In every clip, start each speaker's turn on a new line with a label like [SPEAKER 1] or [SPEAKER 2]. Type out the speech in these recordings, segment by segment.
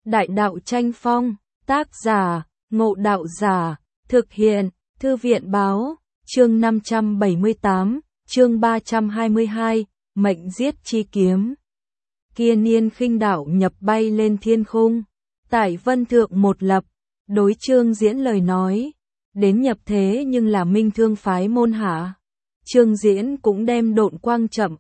[SPEAKER 1] Đại đạo tranh phong, tác giả, Ngộ Đạo Giả, thực hiện, Thư viện báo, chương 578, chương 322, mệnh giết chi kiếm. Kia niên khinh đạo nhập bay lên thiên khung, tại vân thượng một lập, đối Trương Diễn lời nói, đến nhập thế nhưng là minh thương phái môn hạ. Trương Diễn cũng đem độn quang chậm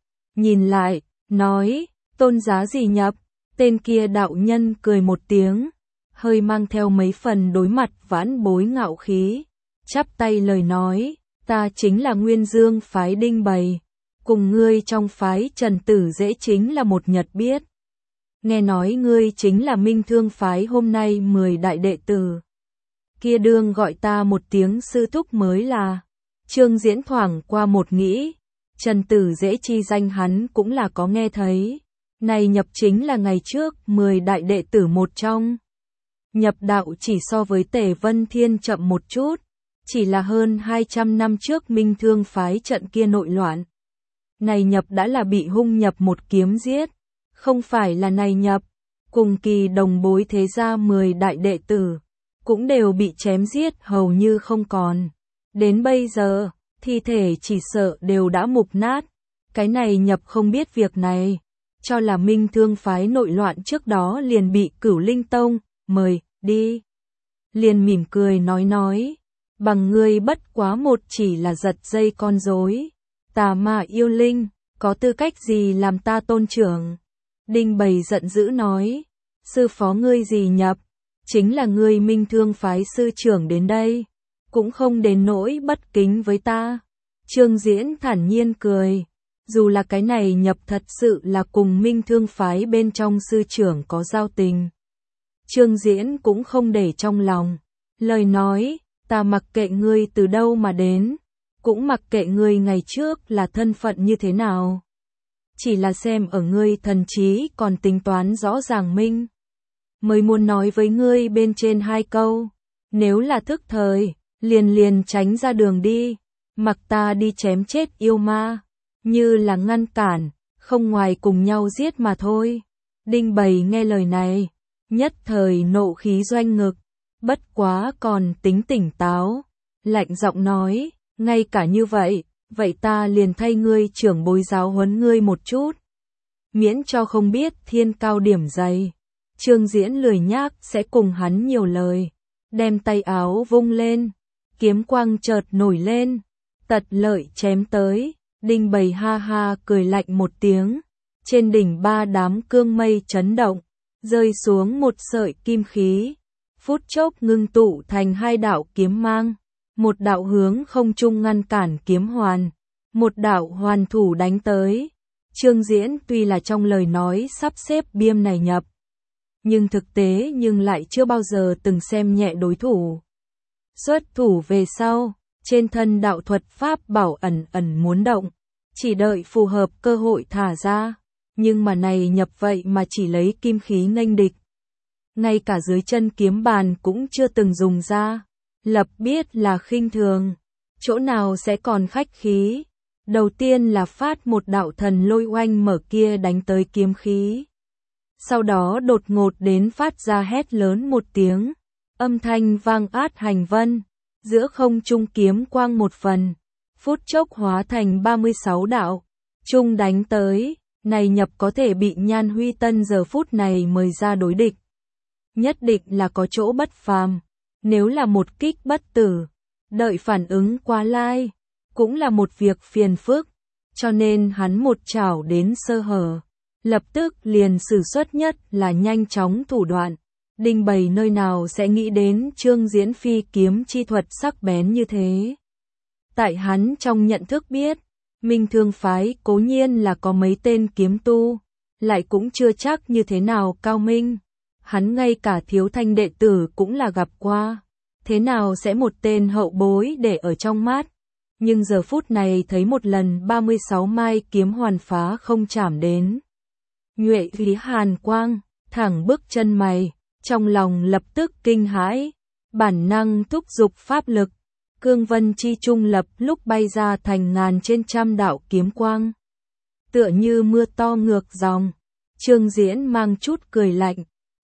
[SPEAKER 1] nhìn lại, nói, tôn giá gì nhập, tên kia đạo nhân cười một tiếng, hơi mang theo mấy phần đối mặt vãn bối ngạo khí, chắp tay lời nói, ta chính là Nguyên Dương phái Đinh Bày, cùng ngươi trong phái Trần Tử Dễ chính là một nhật biết. Nghe nói ngươi chính là minh thương phái hôm nay 10 đại đệ tử. Kia đương gọi ta một tiếng sư thúc mới là. Trương Diễn thoảng qua một nghĩ, Trần Tử Dễ chi danh hắn cũng là có nghe thấy. Này nhập chính là ngày trước 10 đại đệ tử một trong. Nhập đạo chỉ so với Tề Vân Thiên chậm một chút, chỉ là hơn 200 năm trước minh thương phái trận kia nội loạn. Này nhập đã là bị hung nhập một kiếm giết, không phải là này nhập, cùng kỳ đồng bối thế gia 10 đại đệ tử, cũng đều bị chém giết hầu như không còn. Đến bây giờ, thi thể chỉ sợ đều đã mục nát, cái này nhập không biết việc này, cho là minh thương phái nội loạn trước đó liền bị Cửu Linh Tông mời đi. Liền mỉm cười nói, bằng ngươi bất quá một chỉ là giật dây con rối, tà ma yêu linh, có tư cách gì làm ta tôn trưởng. Đinh Bày giận dữ nói, sư phó ngươi gì nhập, chính là ngươi minh thương phái sư trưởng đến đây, cũng không đến nỗi bất kính với ta. Trương Diễn thản nhiên cười, dù là cái này nhập thật sự là cùng minh thương phái bên trong sư trưởng có giao tình. Trương Diễn cũng không để trong lòng, lời nói, ta mặc kệ ngươi từ đâu mà đến, cũng mặc kệ ngươi ngày trước là thân phận như thế nào. Chỉ là xem ở ngươi thần trí còn tính toán rõ ràng minh, mới muốn nói với ngươi bên trên hai câu, nếu là thức thời, liền tránh ra đường đi, mặc ta đi chém chết yêu ma, như là ngăn cản, không ngoài cùng nhau giết mà thôi. Đinh Bày nghe lời này, nhất thời nộ khí doanh ngực, bất quá còn tính tỉnh táo, lạnh giọng nói, ngay cả như vậy, vậy ta liền thay ngươi trưởng bối giáo huấn ngươi một chút, miễn cho không biết thiên cao điểm dày. Trương Diễn lười nhác sẽ cùng hắn nhiều lời, đem tay áo vung lên, kiếm quang chợt nổi lên, tật lợi chém tới. Đinh Bày ha ha cười lạnh một tiếng, trên đỉnh ba đám cương mây chấn động, rơi xuống một sợi kim khí, phút chốc ngưng tụ thành hai đạo kiếm mang, một đạo hướng không trung ngăn cản kiếm hoàn, một đạo hoàn thủ đánh tới. Trương Diễn tuy là trong lời nói sắp xếp biêm này nhập, nhưng thực tế nhưng lại chưa bao giờ từng xem nhẹ đối thủ. Xuất thủ về sau, trên thân đạo thuật pháp bảo ẩn muốn động, chỉ đợi phù hợp cơ hội thả ra, nhưng mà này nhập vậy mà chỉ lấy kim khí nghênh địch. Ngay cả dưới chân kiếm bàn cũng chưa từng dùng ra, lập biết là khinh thường, chỗ nào sẽ còn khách khí. Đầu tiên là phát một đạo thần lôi oanh mở kia đánh tới kiếm khí. Sau đó đột ngột đến phát ra hét lớn một tiếng, âm thanh vang át hành vân, giữa không trung kiếm quang một phần, phút chốc hóa thành 36 đạo, chung đánh tới. Này nhập có thể bị Nhan Huy Tân giờ phút này mời ra đối địch, nhất định là có chỗ bất phàm, nếu là một kích bất tử, đợi phản ứng quá lai, cũng là một việc phiền phức, cho nên hắn một chảo đến sơ hở, lập tức liền sử xuất nhất là nhanh chóng thủ đoạn. Đinh Bày nơi nào sẽ nghĩ đến Trương Diễn phi kiếm chi thuật sắc bén như thế. Tại hắn trong nhận thức biết, minh thương phái cố nhiên là có mấy tên kiếm tu, lại cũng chưa chắc như thế nào cao minh. Hắn ngay cả thiếu thanh đệ tử cũng là gặp qua, thế nào sẽ một tên hậu bối để ở trong mắt. Nhưng giờ phút này thấy một lần 36 mai kiếm hoàn phá không chạm đến. Nhuệ khí hàn quang, thẳng bước chân mày, trong lòng lập tức kinh hãi, bản năng thúc giục pháp lực. Cương vân chi trung lập lúc bay ra thành ngàn trên trăm đạo kiếm quang, tựa như mưa to ngược dòng. Trương Diễn mang chút cười lạnh,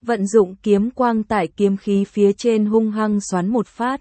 [SPEAKER 1] vận dụng kiếm quang tại kiếm khí phía trên hung hăng xoắn một phát.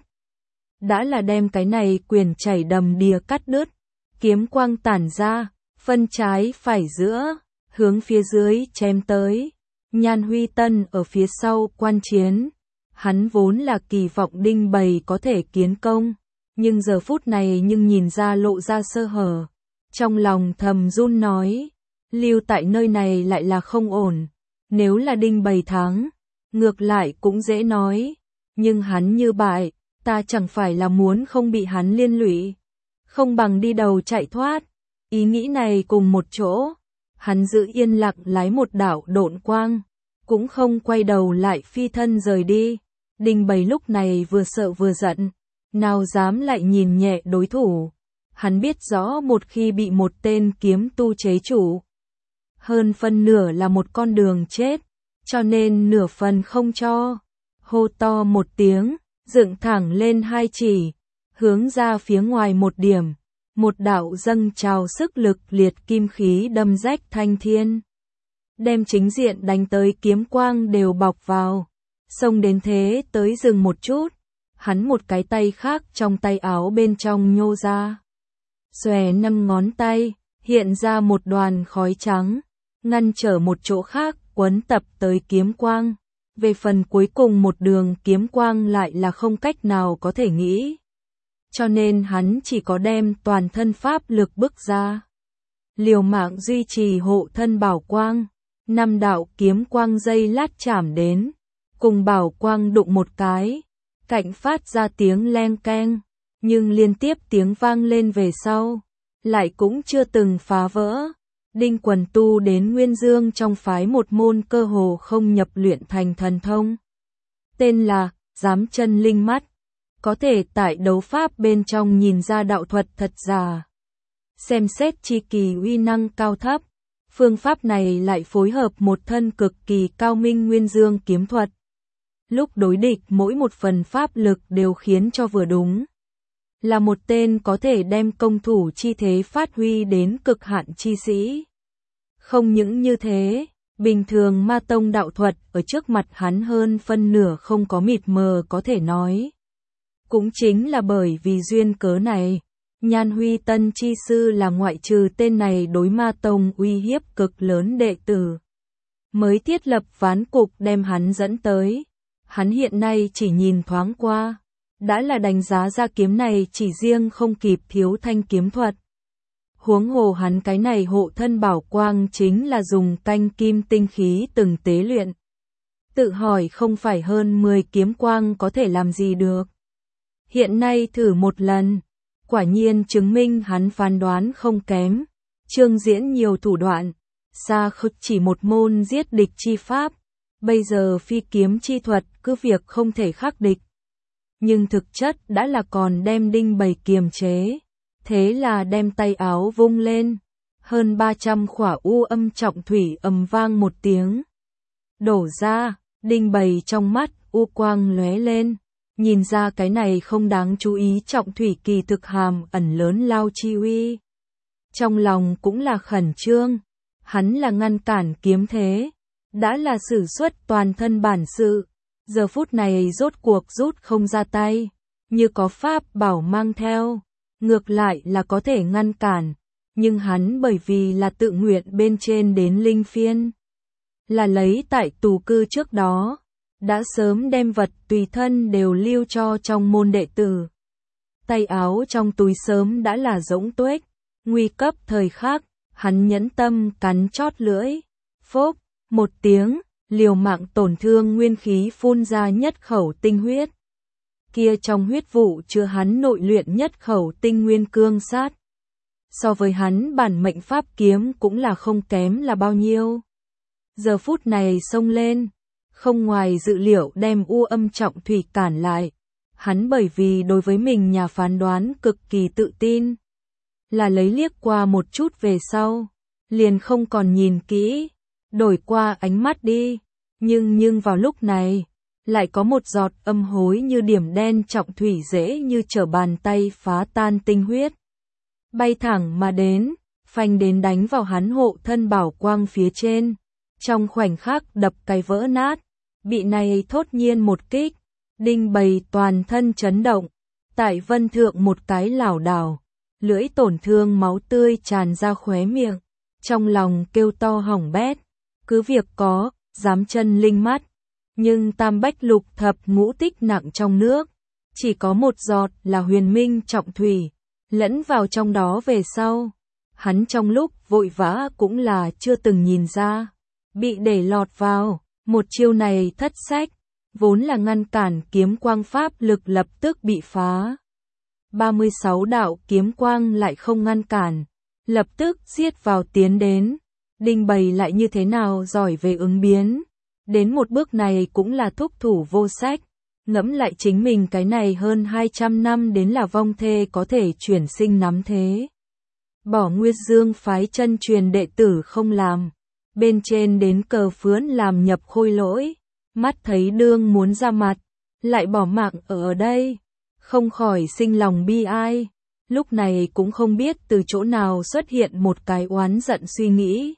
[SPEAKER 1] Đã là đem cái này quyền chảy đầm đìa cắt đứt, kiếm quang tản ra, phân trái phải giữa, hướng phía dưới chém tới. Nhan Huy Tân ở phía sau quan chiến, hắn vốn là kỳ vọng Đinh Bầy có thể kiến công, nhưng giờ phút này nhìn ra lộ ra sơ hở. Trong lòng thầm run nói, lưu tại nơi này lại là không ổn, nếu là Đinh Bầy thắng, ngược lại cũng dễ nói, nhưng hắn như bại, ta chẳng phải là muốn không bị hắn liên lụy, không bằng đi đầu chạy thoát. Ý nghĩ này cùng một chỗ, hắn giữ yên lặng lái một đạo độn quang, cũng không quay đầu lại phi thân rời đi. Đinh Bầy lúc này vừa sợ vừa giận, nào dám lại nhìn nhẹ đối thủ. Hắn biết rõ một khi bị một tên kiếm tu chế chủ, hơn phân nửa là một con đường chết, cho nên nửa phần không cho. Hô to một tiếng, dựng thẳng lên hai chỉ, hướng ra phía ngoài một điểm, một đạo dâng trào sức lực liệt kim khí đâm rách thanh thiên, đem chính diện đánh tới kiếm quang đều bọc vào. Xông đến thế tới dừng một chút, hắn một cái tay khác trong tay áo bên trong nhô ra, xòe 5 ngón tay, hiện ra một đoàn khói trắng, ngăn trở một chỗ khác quấn tập tới kiếm quang. Về phần cuối cùng một đường kiếm quang lại là không cách nào có thể nghĩ, cho nên hắn chỉ có đem toàn thân pháp lực bức ra, liều mạng duy trì hộ thân bảo quang. 5 đạo kiếm quang dây lát chạm đến, cùng bảo quang đụng một cái, cạnh phát ra tiếng leng keng, nhưng liên tiếp tiếng vang lên về sau, lại cũng chưa từng phá vỡ. Đinh Quần tu đến Nguyên Dương trong phái một môn cơ hồ không nhập luyện thành thần thông, tên là Giám Chân Linh Mắt, có thể tại đấu pháp bên trong nhìn ra đạo thuật thật giả, xem xét chi kỳ uy năng cao thấp. Phương pháp này lại phối hợp một thân cực kỳ cao minh Nguyên Dương kiếm thuật. Lúc đối địch mỗi một phần pháp lực đều khiến cho vừa đúng. Là một tên có thể đem công thủ chi thế phát huy đến cực hạn chi sĩ. Không những như thế, bình thường ma tông đạo thuật ở trước mặt hắn hơn phân nửa không có mịt mờ có thể nói. Cũng chính là bởi vì duyên cớ này, Nhan Huy Tân chi sư là ngoại trừ tên này đối ma tông uy hiếp cực lớn đệ tử, mới thiết lập ván cục đem hắn dẫn tới. Hắn hiện nay chỉ nhìn thoáng qua, đã là đánh giá ra kiếm này chỉ riêng không kịp Thiếu Thanh kiếm thuật. Huống hồ hắn cái này hộ thân bảo quang chính là dùng canh kim tinh khí từng tế luyện. Tự hỏi không phải hơn 10 kiếm quang có thể làm gì được. Hiện nay thử một lần, quả nhiên chứng minh hắn phán đoán không kém, trương diễn nhiều thủ đoạn, xa không chỉ một môn giết địch chi pháp, bây giờ phi kiếm chi thuật cứ việc không thể khắc địch. Nhưng thực chất đã là còn đem Đinh Bầy kiềm chế, thế là đem tay áo vung lên, hơn 300 khỏa u âm trọng thủy ầm vang một tiếng. Đổ ra, Đinh Bầy trong mắt u quang lóe lên. Nhìn ra cái này không đáng chú ý trọng thủy kỳ thực hàm ẩn lớn lao chi uy. Trong lòng cũng là khẩn trương, hắn là ngăn cản kiếm thế, đã là sử xuất toàn thân bản sự, giờ phút này rốt cuộc rút không ra tay, như có pháp bảo mang theo, ngược lại là có thể ngăn cản, nhưng hắn bởi vì là tự nguyện bên trên đến linh phiên, là lấy tại tù cư trước đó. Đã sớm đem vật tùy thân đều lưu cho trong môn đệ tử. Tay áo trong túi sớm đã là rỗng tuếch, nguy cấp thời khắc, hắn nhẫn tâm cắn chót lưỡi, phốc, một tiếng, liều mạng tổn thương nguyên khí phun ra nhất khẩu tinh huyết. Kia trong huyết vụ chứa hắn nội luyện nhất khẩu tinh nguyên cương sát. So với hắn bản mệnh pháp kiếm cũng là không kém là bao nhiêu. Giờ phút này xông lên, không ngoài dự liệu đem u âm trọng thủy cản lại. Hắn bởi vì đối với mình nhà phán đoán cực kỳ tự tin, là lấy liếc qua một chút về sau, liền không còn nhìn kỹ, đổi qua ánh mắt đi. Nhưng vào lúc này, lại có một giọt âm hối như điểm đen trọng thủy dễ như trở bàn tay phá tan tinh huyết. Bay thẳng mà đến, phanh đến đánh vào hắn hộ thân bảo quang phía trên. Trong khoảnh khắc đập cái vỡ nát, bị này thốt nhiên một kích, Đinh Bầy toàn thân chấn động, tại vân thượng một cái lảo đảo, lưỡi tổn thương máu tươi tràn ra khóe miệng, trong lòng kêu to hỏng bét, cứ việc có, dám chân linh mắt, nhưng tam bách lục thập ngũ tích nặng trong nước, chỉ có một giọt là huyền minh trọng thủy, lẫn vào trong đó về sau. Hắn trong lúc vội vã cũng là chưa từng nhìn ra, bị để lọt vào, một chiêu này thất sách, vốn là ngăn cản kiếm quang pháp lực lập tức bị phá. 36 đạo kiếm quang lại không ngăn cản, lập tức giết vào tiến đến, Đinh Bầy lại như thế nào giỏi về ứng biến, đến một bước này cũng là thúc thủ vô sách, ngẫm lại chính mình cái này hơn 200 năm đến là vong thê có thể chuyển sinh nắm thế. Bỏ Nguyệt Dương phái chân truyền đệ tử không làm, bên trên đến cờ phướn làm nhập khôi lỗi, mắt thấy đương muốn ra mặt, lại bỏ mạng ở đây, không khỏi sinh lòng bi ai, lúc này cũng không biết từ chỗ nào xuất hiện một cái oán giận suy nghĩ.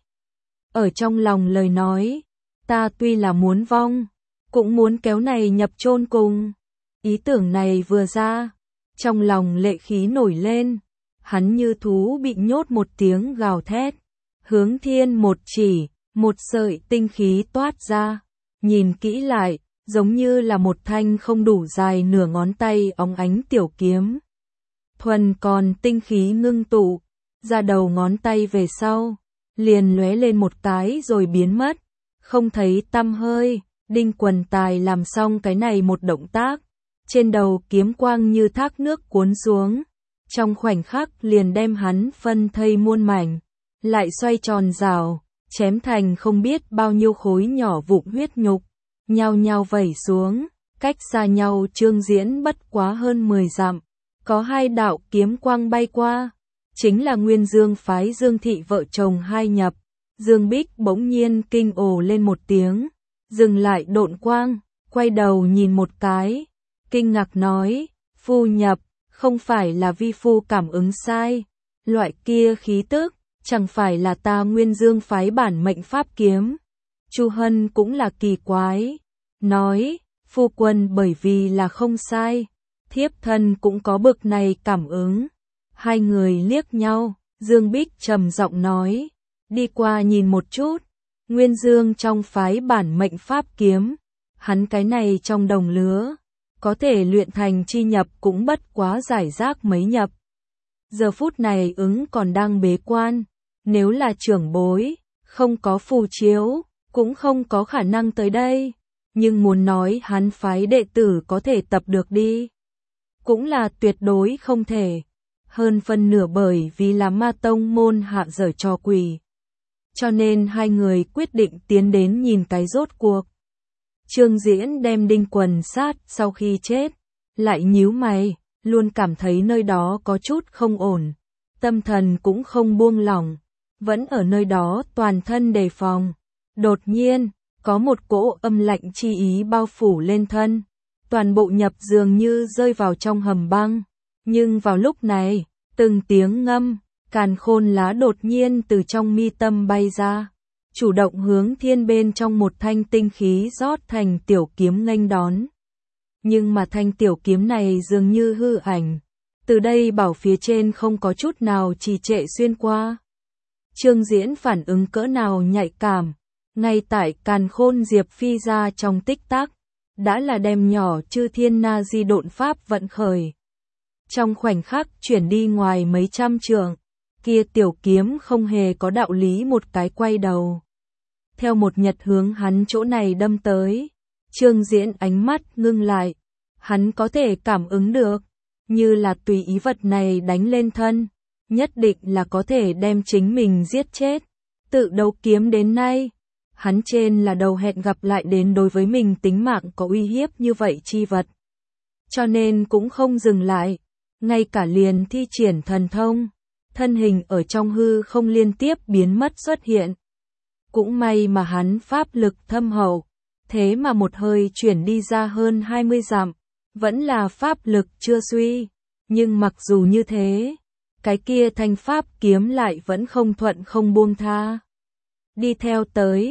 [SPEAKER 1] Ở trong lòng lời nói, ta tuy là muốn vong, cũng muốn kéo này nhập chôn cùng. Ý tưởng này vừa ra, trong lòng lệ khí nổi lên, hắn như thú bị nhốt một tiếng gào thét, hướng thiên một chỉ, một sợi tinh khí toát ra, nhìn kỹ lại, giống như là một thanh không đủ dài nửa ngón tay óng ánh tiểu kiếm. Thuần còn tinh khí ngưng tụ, ra đầu ngón tay về sau, liền lóe lên một cái rồi biến mất, không thấy tăm hơi. Đinh Quần Tài làm xong cái này một động tác, trên đầu kiếm quang như thác nước cuốn xuống, trong khoảnh khắc liền đem hắn phân thây muôn mảnh, lại xoay tròn rào, chém thành không biết bao nhiêu khối nhỏ vụn huyết nhục, nhao nhao vẩy xuống, cách xa nhau Trương Diễn bất quá hơn 10 dặm, có hai đạo kiếm quang bay qua, chính là Nguyên Dương phái Dương Thị vợ chồng hai nhập. Dương Bích bỗng nhiên kinh ồ lên một tiếng, dừng lại độn quang, quay đầu nhìn một cái, kinh ngạc nói, phu nhập, không phải là vi phu cảm ứng sai, loại kia khí tức, chẳng phải là ta Nguyên Dương phái bản mệnh pháp kiếm. Chu Hân cũng là kỳ quái, nói, phu quân bởi vì là không sai, thiếp thân cũng có bực này cảm ứng. Hai người liếc nhau, Dương Bích trầm giọng nói, đi qua nhìn một chút, Nguyên Dương trong phái bản mệnh pháp kiếm, hắn cái này trong đồng lứa, có thể luyện thành chi nhập cũng bất quá giải rác mấy nhập. Giờ phút này ứng còn đang bế quan, nếu là trưởng bối, không có phù chiếu, cũng không có khả năng tới đây, nhưng muốn nói hắn phái đệ tử có thể tập được đi, cũng là tuyệt đối không thể, hơn phân nửa bởi vì là ma tông môn hạ dở trò quỷ. Cho nên hai người quyết định tiến đến nhìn cái rốt cuộc. Trương Diễn đem Đinh Quần sát sau khi chết, lại nhíu mày, luôn cảm thấy nơi đó có chút không ổn, tâm thần cũng không buông lỏng, vẫn ở nơi đó toàn thân đề phòng. Đột nhiên, có một cỗ âm lạnh chi ý bao phủ lên thân, toàn bộ nhập dường như rơi vào trong hầm băng, nhưng vào lúc này, từng tiếng ngâm, càn khôn lá đột nhiên từ trong mi tâm bay ra, chủ động hướng thiên bên trong một thanh tinh khí rót thành tiểu kiếm nghênh đón. Nhưng mà thanh tiểu kiếm này dường như hư ảnh, từ đây bảo phía trên không có chút nào trì trệ xuyên qua. Trương Diễn phản ứng cỡ nào nhạy cảm, ngay tại càn khôn diệp phi ra trong tích tắc, đã là đem nhỏ chư thiên na di độn pháp vận khởi. Trong khoảnh khắc chuyển đi ngoài mấy trăm trượng, kia tiểu kiếm không hề có đạo lý một cái quay đầu. Theo một nhật hướng hắn chỗ này đâm tới, Trương Diễn ánh mắt ngưng lại, hắn có thể cảm ứng được, như là tùy ý vật này đánh lên thân, nhất định là có thể đem chính mình giết chết. Tự đấu kiếm đến nay, hắn trên là đầu hẹn gặp lại đến đối với mình tính mạng có uy hiếp như vậy chi vật. Cho nên cũng không dừng lại, ngay cả liền thi triển thần thông, thân hình ở trong hư không liên tiếp biến mất xuất hiện. Cũng may mà hắn pháp lực thâm hậu, thế mà một hơi chuyển đi ra hơn 20 dặm, vẫn là pháp lực chưa suy, nhưng mặc dù như thế, cái kia thanh pháp kiếm lại vẫn không thuận không buông tha. Đi theo tới,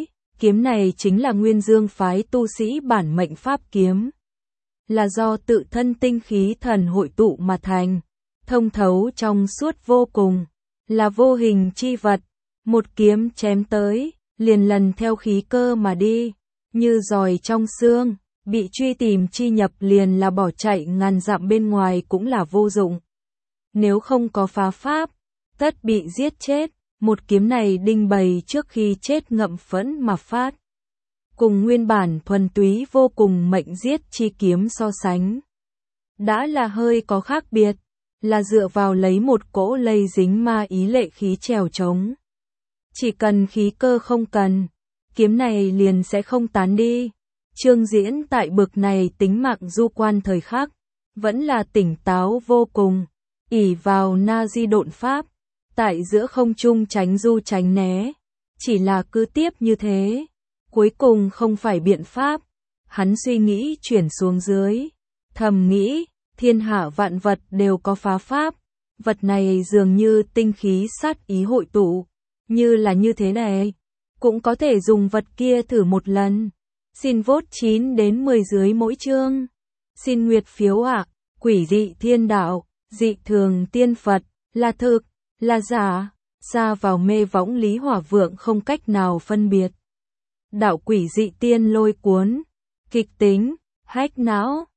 [SPEAKER 1] Kiếm này chính là Nguyên Dương phái tu sĩ bản mệnh pháp kiếm. Là do tự thân tinh khí thần hội tụ mà thành, thông thấu trong suốt vô cùng, là vô hình chi vật, một kiếm chém tới, liền lần theo khí cơ mà đi, như giòi trong xương, bị truy tìm chi nhập liền là bỏ chạy ngàn dặm bên ngoài cũng là vô dụng. Nếu không có phá pháp, tất bị giết chết, một kiếm này đinh bầy trước khi chết ngậm phẫn mà phát. Cùng nguyên bản thuần túy vô cùng mệnh giết chi kiếm so sánh, đã là hơi có khác biệt, là dựa vào lấy một cỗ lây dính ma ý lệ khí trèo trống. Chỉ cần khí cơ không cần, kiếm này liền sẽ không tán đi. Trương Diễn tại bực này tính mạng du quan thời khắc, vẫn là tỉnh táo vô cùng, ỷ vào na di độn pháp, tại giữa không trung tránh du tránh né, chỉ là cứ tiếp như thế, cuối cùng không phải biện pháp. Hắn suy nghĩ chuyển xuống dưới, thầm nghĩ, thiên hạ vạn vật đều có phá pháp, vật này dường như tinh khí sát ý hội tụ, như là như thế này, cũng có thể dùng vật kia thử một lần. Xin vote 9 đến 10 dưới mỗi chương. Xin nguyệt phiếu ạ. Quỷ dị thiên đạo, dị thường tiên Phật, là thực, là giả, xa vào mê võng Lý Hỏa Vượng không cách nào phân biệt. Đạo quỷ dị tiên lôi cuốn, kịch tính, hách não.